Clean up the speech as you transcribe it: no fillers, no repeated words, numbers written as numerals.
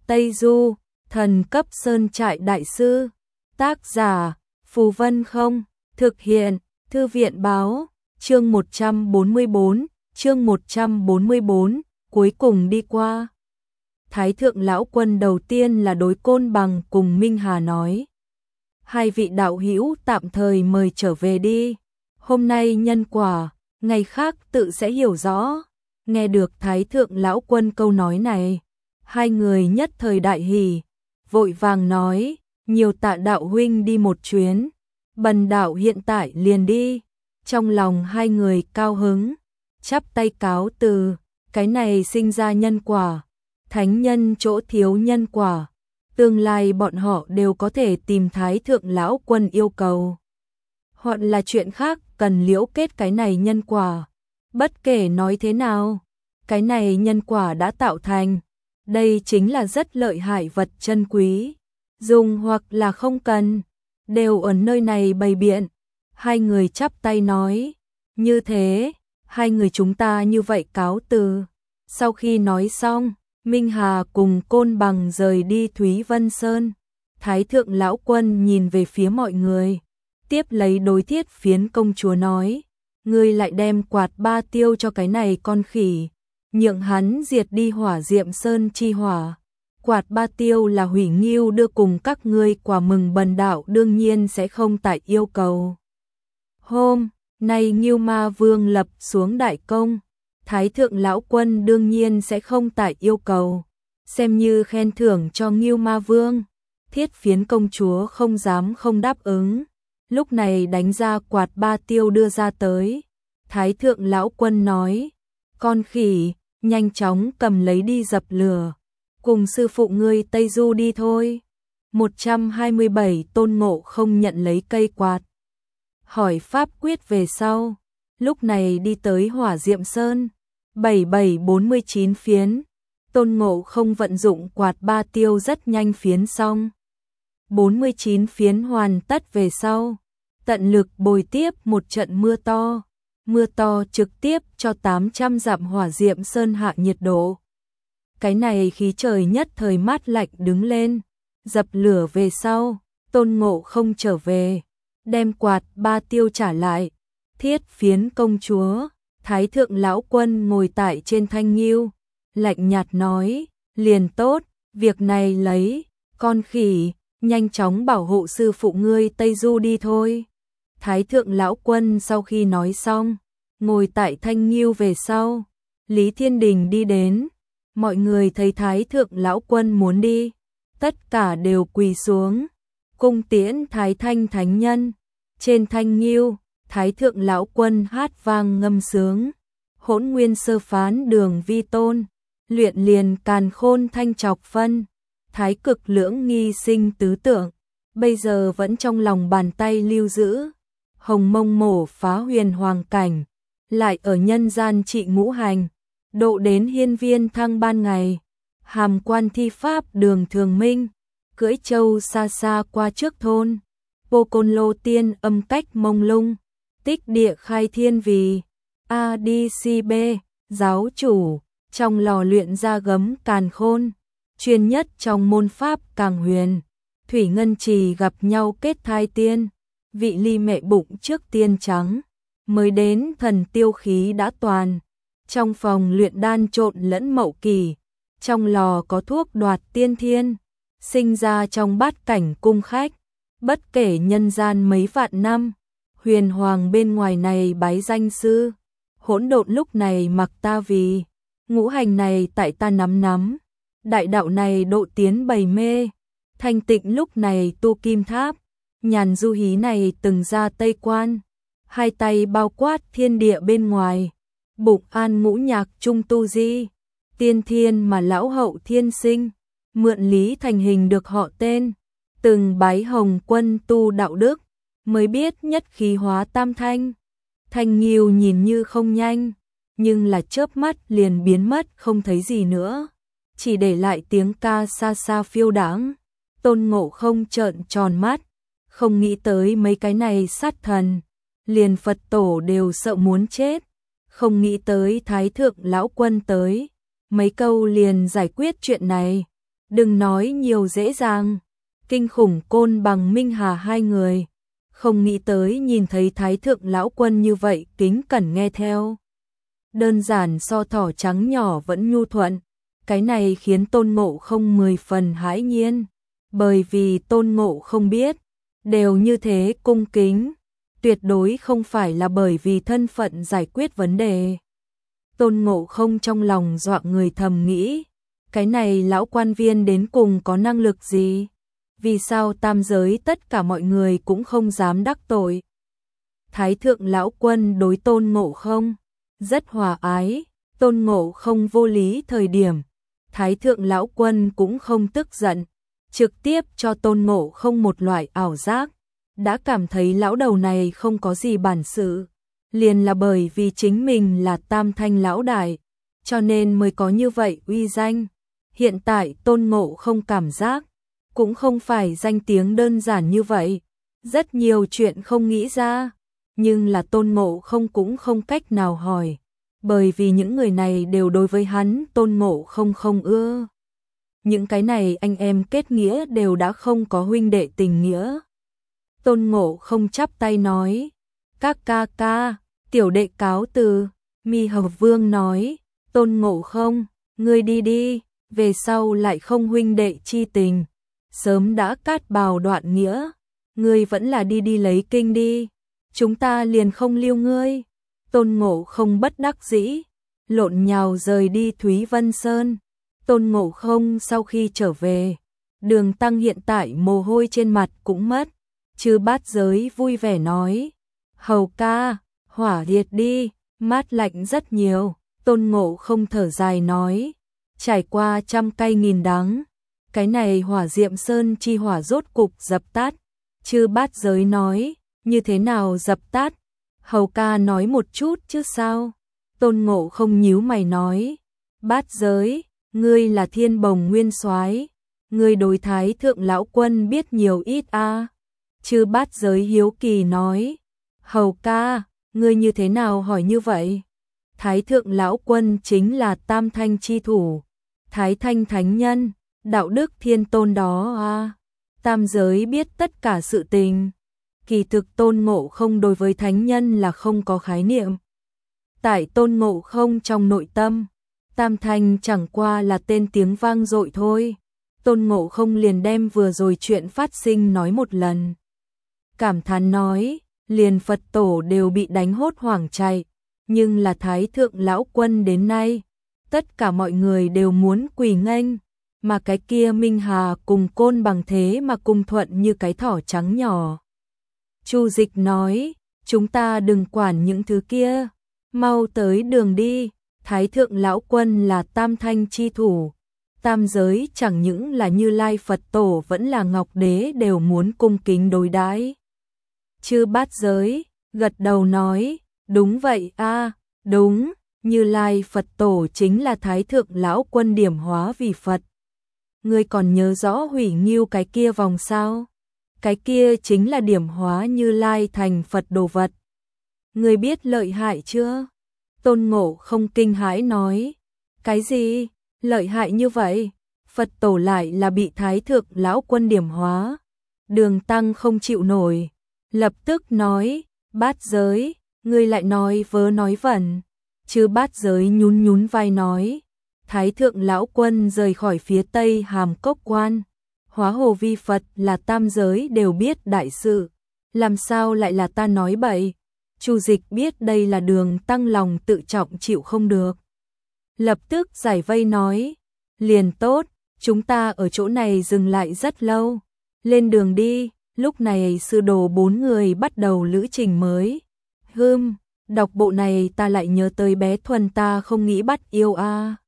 Tây Du, thần cấp sơn trại đại sư. Tác giả, Phù Vân Không, thực hiện, Thư viện báo, chương 144, cuối cùng đi qua. Thái thượng lão quân đầu tiên là đối Côn Bằng cùng Minh Hà nói. Hai vị đạo hữu tạm thời mời trở về đi. Hôm nay nhân quả, ngày khác tự sẽ hiểu rõ. Nghe được Thái thượng lão quân câu nói này, hai người nhất thời đại hỉ, vội vàng nói, nhiều tạ đạo huynh đi một chuyến, bần đạo hiện tại liền đi. Trong lòng hai người cao hứng, chắp tay cáo từ, cái này sinh ra nhân quả, thánh nhân chỗ thiếu nhân quả, tương lai bọn họ đều có thể tìm Thái thượng lão quân yêu cầu. Hoặc là chuyện khác cần liễu kết cái này nhân quả, bất kể nói thế nào, cái này nhân quả đã tạo thành, đây chính là rất lợi hại vật chân quý, dùng hoặc là không cần, đều ở nơi này bày biện. Hai người chắp tay nói, như thế, hai người chúng ta như vậy cáo từ. Sau khi nói xong, Minh Hà cùng Côn Bằng rời đi Thúy Vân Sơn. Thái thượng lão quân nhìn về phía mọi người, tiếp lấy đối Thiết Phiến công chúa nói, ngươi lại đem quạt ba tiêu cho cái này con khỉ, nhượng hắn diệt đi Hỏa Diệm Sơn chi hỏa. Quạt ba tiêu là Hủy Ngưu đưa cùng các ngươi quả mừng, bần đạo đương nhiên sẽ không tại yêu cầu. Hôm nay Ngưu Ma Vương lập xuống đại công, Thái thượng lão quân đương nhiên sẽ không tại yêu cầu, xem như khen thưởng cho Ngưu Ma Vương. Thiết Phiến công chúa không dám không đáp ứng, lúc này đánh ra quạt ba tiêu đưa ra tới. Thái thượng lão quân nói, con khỉ, nhanh chóng cầm lấy đi dập lửa, cùng sư phụ ngươi Tây Du đi thôi. 127 Tôn Ngộ Không nhận lấy cây quạt, hỏi pháp quyết về sau, lúc này đi tới Hỏa Diệm Sơn. 7749 phiến, Tôn Ngộ Không vận dụng quạt ba tiêu rất nhanh phiến xong. 49 phiến hoàn tất về sau, tận lực bồi tiếp một trận mưa to trực tiếp cho 800 dặm Hỏa Diệm Sơn hạ nhiệt độ. Cái này khí trời nhất thời mát lạnh đứng lên, dập lửa về sau, Tôn Ngộ Không trở về, đem quạt ba tiêu trả lại. Thiết Phiến công chúa, Thái thượng lão quân ngồi tại trên thanh ngưu, lạnh nhạt nói, liền tốt, việc này lấy, con khỉ, nhanh chóng bảo hộ sư phụ ngươi Tây Du đi thôi. Thái thượng lão quân sau khi nói xong, ngồi tại thanh ngưu về sau, Lý Thiên Đình đi đến, mọi người thấy Thái thượng lão quân muốn đi, tất cả đều quỳ xuống, cung tiễn Thái Thanh thánh nhân. Trên thanh ngưu, Thái thượng lão quân hát vang ngâm sướng, Hỗn Nguyên Sơ Phán Đường Vi Tôn, luyện liền càn khôn thanh trọc phân, thái cực lưỡng nghi sinh tứ tượng, bây giờ vẫn trong lòng bàn tay lưu giữ. Hồng Mông Mổ phá huyền hoàng cảnh, lại ở nhân gian trị ngũ hành, độ đến hiên viên thăng ban ngày, hàm quan thi pháp đường thường minh, cưỡi châu xa xa qua trước thôn, Bô Côn Lô tiên âm cách mông lung, tích địa khai thiên vì ADCB, giáo chủ, trong lò luyện ra gấm càn khôn, chuyên nhất trong môn pháp càng huyền, thủy ngân trì gặp nhau kết thai tiên, vị ly mẹ bụng trước tiên trắng, mới đến thần tiêu khí đã toàn, trong phòng luyện đan trộn lẫn mậu kỳ, trong lò có thuốc đoạt tiên thiên, sinh ra trong bát cảnh cung khách, bất kể nhân gian mấy vạn năm, huyền hoàng bên ngoài này bái danh sư, hỗn độn lúc này mặc ta vì, ngũ hành này tại ta nắm, đại đạo này độ tiến bầy mê, thanh tịnh lúc này tu kim tháp, nhàn du hí này từng ra Tây Quan, hai tay bao quát thiên địa bên ngoài, bụng an ngũ nhạc trung tu di, tiên thiên mà lão hậu thiên sinh, mượn lý thành hình được họ tên, từng bái hồng quân tu đạo đức, mới biết nhất khí hóa tam thanh. Thanh Nghiêu nhìn như không nhanh, nhưng là chớp mắt liền biến mất không thấy gì nữa, chỉ để lại tiếng ca xa xa phiêu đãng. Tôn Ngộ Không trợn tròn mắt, không nghĩ tới mấy cái này sát thần, liền Phật tổ đều sợ muốn chết, không nghĩ tới Thái thượng lão quân tới, mấy câu liền giải quyết chuyện này. Đừng nói nhiều dễ dàng. Kinh khủng Côn Bằng Minh Hà hai người, không nghĩ tới nhìn thấy Thái thượng lão quân như vậy kính cẩn nghe theo. Đơn giản so thỏ trắng nhỏ vẫn nhu thuận, cái này khiến Tôn Ngộ Không 10 phần hãi nhiên, bởi vì Tôn Ngộ Không biết, đều như thế cung kính, tuyệt đối không phải là bởi vì thân phận giải quyết vấn đề. Tôn Ngộ Không trong lòng dọa người thầm nghĩ, cái này lão quan viên đến cùng có năng lực gì? Vì sao tam giới tất cả mọi người cũng không dám đắc tội? Thái thượng lão quân đối Tôn Ngộ Không rất hòa ái, Tôn Ngộ Không vô lý thời điểm, Thái thượng lão quân cũng không tức giận, trực tiếp cho Tôn Ngộ Không một loại ảo giác, đã cảm thấy lão đầu này không có gì bản sự, liền là bởi vì chính mình là Tam Thanh lão đại, cho nên mới có như vậy uy danh. Hiện tại Tôn Ngộ Không cảm giác, cũng không phải danh tiếng đơn giản như vậy, rất nhiều chuyện không nghĩ ra, nhưng là Tôn Ngộ Không cũng không cách nào hỏi, bởi vì những người này đều đối với hắn Tôn Ngộ Không không ưa. Những cái này anh em kết nghĩa đều đã không có huynh đệ tình nghĩa. Tôn Ngộ Không chắp tay nói, các ca ca, tiểu đệ cáo từ. Mi Hầu Vương nói, Tôn Ngộ Không, ngươi đi đi, về sau lại không huynh đệ chi tình, sớm đã cát bào đoạn nghĩa, ngươi vẫn là đi đi lấy kinh đi, chúng ta liền không lưu ngươi. Tôn Ngộ Không bất đắc dĩ, lộn nhào rời đi Thúy Vân Sơn. Tôn Ngộ Không sau khi trở về, Đường Tăng hiện tại mồ hôi trên mặt cũng mất, Chư Bát Giới vui vẻ nói, hầu ca, hỏa diệt đi, mát lạnh rất nhiều. Tôn Ngộ Không thở dài nói, trải qua trăm cay nghìn đắng, cái này hỏa diệm sơn chi hỏa rốt cục dập tắt. Chư Bát Giới nói, như thế nào dập tắt? Hầu ca nói một chút chứ sao? Tôn Ngộ Không nhíu mày nói, Bát Giới, ngươi là Thiên Bồng Nguyên Soái, ngươi đối Thái thượng lão quân biết nhiều ít a? Chư Bát Giới hiếu kỳ nói, hầu ca, ngươi như thế nào hỏi như vậy? Thái thượng lão quân chính là Tam Thanh chi thủ, Thái Thanh thánh nhân, đạo đức thiên tôn đó a. Tam giới biết tất cả sự tình. Kỳ thực Tôn Ngộ Không đối với thánh nhân là không có khái niệm. Tại Tôn Ngộ Không trong nội tâm, Tam Thanh chẳng qua là tên tiếng vang dội thôi. Tôn Ngộ Không liền đem vừa rồi chuyện phát sinh nói một lần. Cảm thán nói, liền Phật tổ đều bị đánh hốt hoảng chạy, nhưng là Thái thượng lão quân đến nay, tất cả mọi người đều muốn quỳ nghênh, mà cái kia Minh Hà cùng Côn Bằng thế mà cùng thuận như cái thỏ trắng nhỏ. Chu Dịch nói, chúng ta đừng quản những thứ kia, mau tới đường đi, Thái thượng lão quân là Tam Thanh chi thủ, tam giới chẳng những là Như Lai Phật tổ vẫn là Ngọc Đế đều muốn cung kính đối đãi. Chư Bát Giới gật đầu nói, đúng vậy a, đúng, Như Lai Phật tổ chính là Thái thượng lão quân điểm hóa vì Phật. Ngươi còn nhớ rõ Hủy Nghiêu cái kia vòng sao? Cái kia chính là điểm hóa Như Lai thành Phật đồ vật. Ngươi biết lợi hại chưa? Tôn Ngộ Không kinh hãi nói, cái gì? Lợi hại như vậy? Phật tổ lại là bị Thái thượng lão quân điểm hóa. Đường Tăng không chịu nổi, lập tức nói, Bát Giới, ngươi lại nói vớ nói vẩn. Chư Bát Giới nhún nhún vai nói, Thái thượng lão quân rời khỏi phía Tây Hàm Cốc Quan, hóa hồ vi Phật là tam giới đều biết đại sự, làm sao lại là ta nói bậy? Chu Dịch biết đây là Đường Tăng lòng tự trọng chịu không được, lập tức giải vây nói, liền tốt, chúng ta ở chỗ này dừng lại rất lâu, lên đường đi. Lúc này sư đồ 4 người bắt đầu lữ trình mới. Đọc bộ này ta lại nhớ tới bé Thuần ta không nghĩ bắt yêu a.